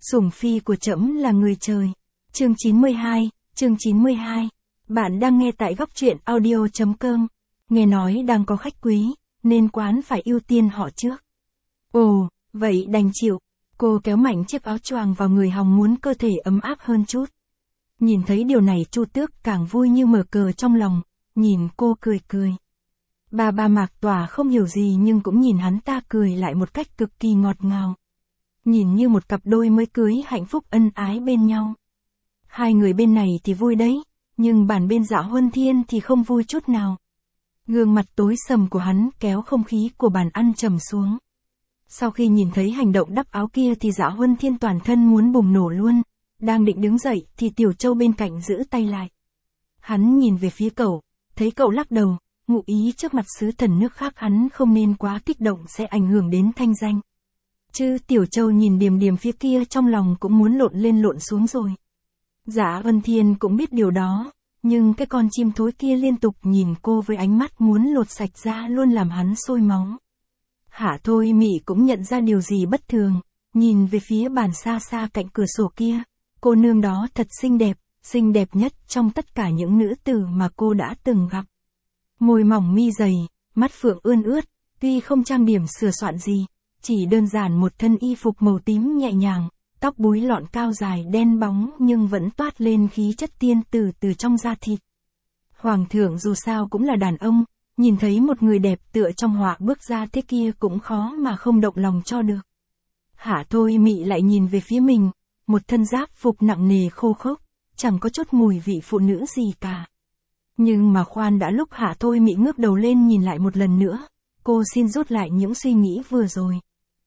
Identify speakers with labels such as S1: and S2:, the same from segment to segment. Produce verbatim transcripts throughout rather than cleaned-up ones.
S1: Sủng phi của trẫm là người trời. Chương chín mươi hai, chương chín mươi hai. Bạn đang nghe tại góc truyện audio chấm com. Nghe nói đang có khách quý, nên quán phải ưu tiên họ trước. Ồ, vậy đành chịu. Cô kéo mạnh chiếc áo choàng vào người hòng muốn cơ thể ấm áp hơn chút. Nhìn thấy điều này Chu Tước càng vui như mở cờ trong lòng, nhìn cô cười cười. Bà bà Mạc Tỏa không hiểu gì nhưng cũng nhìn hắn ta cười lại một cách cực kỳ ngọt ngào. Nhìn như một cặp đôi mới cưới hạnh phúc ân ái bên nhau. Hai người bên này thì vui đấy, nhưng bàn bên Dạ Huân Thiên thì không vui chút nào. Gương mặt tối sầm của hắn kéo không khí của bàn ăn trầm xuống. Sau khi nhìn thấy hành động đắp áo kia thì Dạ Huân Thiên toàn thân muốn bùng nổ luôn, đang định đứng dậy thì Tiểu Châu bên cạnh giữ tay lại. Hắn nhìn về phía cậu, thấy cậu lắc đầu, ngụ ý trước mặt sứ thần nước khác hắn không nên quá kích động sẽ ảnh hưởng đến thanh danh. Chứ Tiểu Châu nhìn Điềm Điềm phía kia trong lòng cũng muốn lộn lên lộn xuống rồi. Dạ Huân Thiên cũng biết điều đó, nhưng cái con chim thối kia liên tục nhìn cô với ánh mắt muốn lột sạch ra luôn làm hắn sôi máu. Hạ Thôi Mị cũng nhận ra điều gì bất thường, nhìn về phía bàn xa xa cạnh cửa sổ kia, cô nương đó thật xinh đẹp, xinh đẹp nhất trong tất cả những nữ tử mà cô đã từng gặp. Môi mỏng mi dày, mắt phượng ươn ướt, tuy không trang điểm sửa soạn gì, chỉ đơn giản một thân y phục màu tím nhẹ nhàng, tóc búi lọn cao dài đen bóng nhưng vẫn toát lên khí chất tiên tử từ trong da thịt. Hoàng thượng dù sao cũng là đàn ông, nhìn thấy một người đẹp tựa trong họa bước ra thế kia cũng khó mà không động lòng cho được. Hạ Thôi Mị lại nhìn về phía mình, một thân giáp phục nặng nề khô khốc, chẳng có chút mùi vị phụ nữ gì cả. Nhưng mà khoan đã, lúc Hạ Thôi Mị ngước đầu lên nhìn lại một lần nữa, cô xin rút lại những suy nghĩ vừa rồi.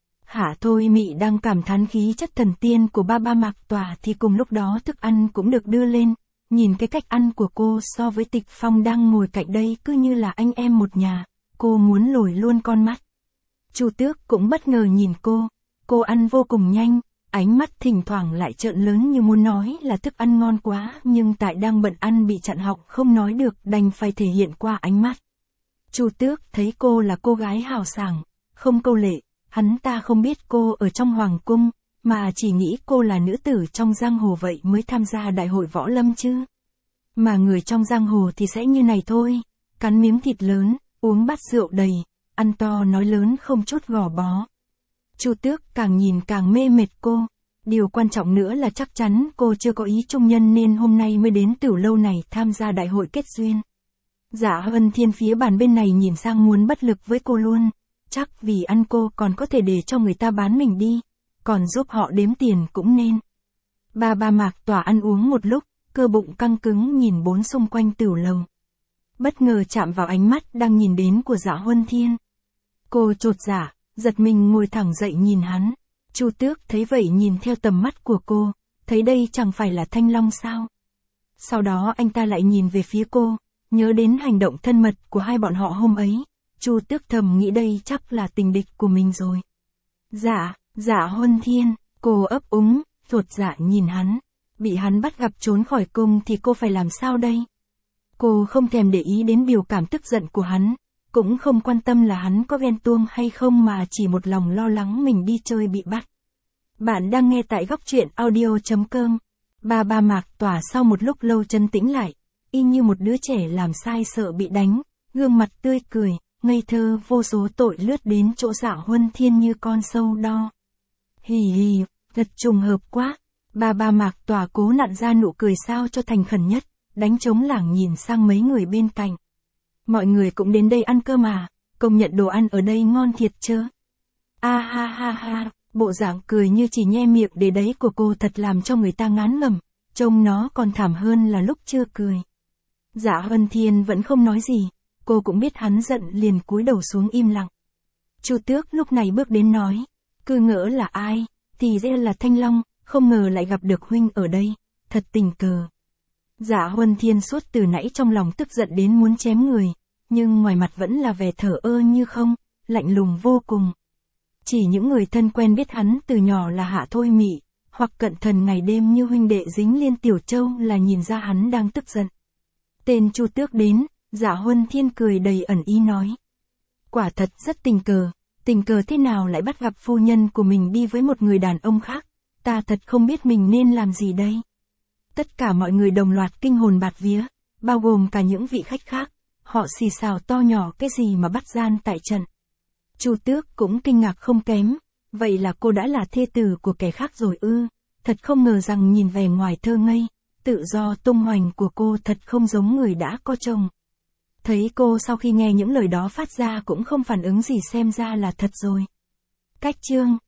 S1: Hạ Thôi Mị đang cảm thán khí chất thần tiên của ba ba Mạc Tỏa thì cùng lúc đó thức ăn cũng được đưa lên. Nhìn cái cách ăn của cô so với Tịch Phong đang ngồi cạnh đây cứ như là anh em một nhà, cô muốn lồi luôn con mắt. Chu Tước cũng bất ngờ nhìn cô, cô ăn vô cùng nhanh, ánh mắt thỉnh thoảng lại trợn lớn như muốn nói là thức ăn ngon quá, nhưng tại đang bận ăn bị chặn họng không nói được đành phải thể hiện qua ánh mắt. Chu Tước thấy cô là cô gái hào sảng, không câu lệ, hắn ta không biết cô ở trong hoàng cung, mà chỉ nghĩ cô là nữ tử trong giang hồ vậy mới tham gia đại hội võ lâm chứ. Mà người trong giang hồ thì sẽ như này thôi, cắn miếng thịt lớn, uống bát rượu đầy, ăn to nói lớn không chút gò bó. Chu Tước càng nhìn càng mê mệt cô, điều quan trọng nữa là chắc chắn cô chưa có ý chung nhân nên hôm nay mới đến Tửu Lâu này tham gia đại hội kết duyên. Dạ Huân Thiên phía bàn bên này nhìn sang muốn bất lực với cô luôn, chắc vì ăn cô còn có thể để cho người ta bán mình đi, còn giúp họ đếm tiền cũng nên. Ba ba Mạc Tỏa ăn uống một lúc, cơ bụng căng cứng nhìn bốn xung quanh Tửu Lầu. Bất ngờ chạm vào ánh mắt đang nhìn đến của Dạ Huân Thiên. Cô chột dạ, giật mình ngồi thẳng dậy nhìn hắn. Chu Tước thấy vậy nhìn theo tầm mắt của cô, thấy đây chẳng phải là Thanh Long sao. Sau đó anh ta lại nhìn về phía cô, nhớ đến hành động thân mật của hai bọn họ hôm ấy. Chu Tước thầm nghĩ đây chắc là tình địch của mình rồi. Dạ, Dạ Huân Thiên, cô ấp úng, chột dạ nhìn hắn. Bị hắn bắt gặp trốn khỏi cung thì cô phải làm sao đây? Cô không thèm để ý đến biểu cảm tức giận của hắn, cũng không quan tâm là hắn có ghen tuông hay không mà chỉ một lòng lo lắng mình đi chơi bị bắt. Bạn đang nghe tại góc truyện audio chấm com. Ba ba Mạc Tỏa sau một lúc lâu trấn tĩnh lại, y như một đứa trẻ làm sai sợ bị đánh, gương mặt tươi cười, ngây thơ vô số tội lướt đến chỗ Dạ Huân Thiên như con sâu đo. Hì hì, thật trùng hợp quá. Ba ba Mạc Tỏa cố nặn ra nụ cười sao cho thành khẩn nhất, đánh trống lảng nhìn sang mấy người bên cạnh. Mọi người cũng đến đây ăn cơm mà, công nhận đồ ăn ở đây ngon thiệt chớ. A ha ha ha, bộ dạng cười như chỉ nhe miệng để đấy của cô thật làm cho người ta ngán ngẩm, trông nó còn thảm hơn là lúc chưa cười. Dạ Huân Thiên vẫn không nói gì, cô cũng biết hắn giận liền cúi đầu xuống im lặng. Chu Tước lúc này bước đến nói, cứ ngỡ là ai, thì ra là Thanh Long, không ngờ lại gặp được huynh ở đây, thật tình cờ. Dạ Huân Thiên suốt từ nãy trong lòng tức giận đến muốn chém người, nhưng ngoài mặt vẫn là vẻ thờ ơ như không, lạnh lùng vô cùng. Chỉ những người thân quen biết hắn từ nhỏ là Hạ Thôi Mị, hoặc cận thần ngày đêm như huynh đệ Dính Liên Tiểu Châu là nhìn ra hắn đang tức giận. Tên Chu Tước đến, Dạ Huân Thiên cười đầy ẩn ý nói. Quả thật rất tình cờ, tình cờ thế nào lại bắt gặp phu nhân của mình đi với một người đàn ông khác. ta thật không biết mình nên làm gì đây. Tất cả mọi người đồng loạt kinh hồn bạt vía, bao gồm cả những vị khách khác, họ xì xào to nhỏ cái gì mà bắt gian tại trận. Chu Tước cũng kinh ngạc không kém, vậy là cô đã là thê tử của kẻ khác rồi ư, thật không ngờ rằng nhìn vẻ ngoài thơ ngây, tự do tung hoành của cô thật không giống người đã có chồng. Thấy cô sau khi nghe những lời đó phát ra cũng không phản ứng gì xem ra là thật rồi. Cách chương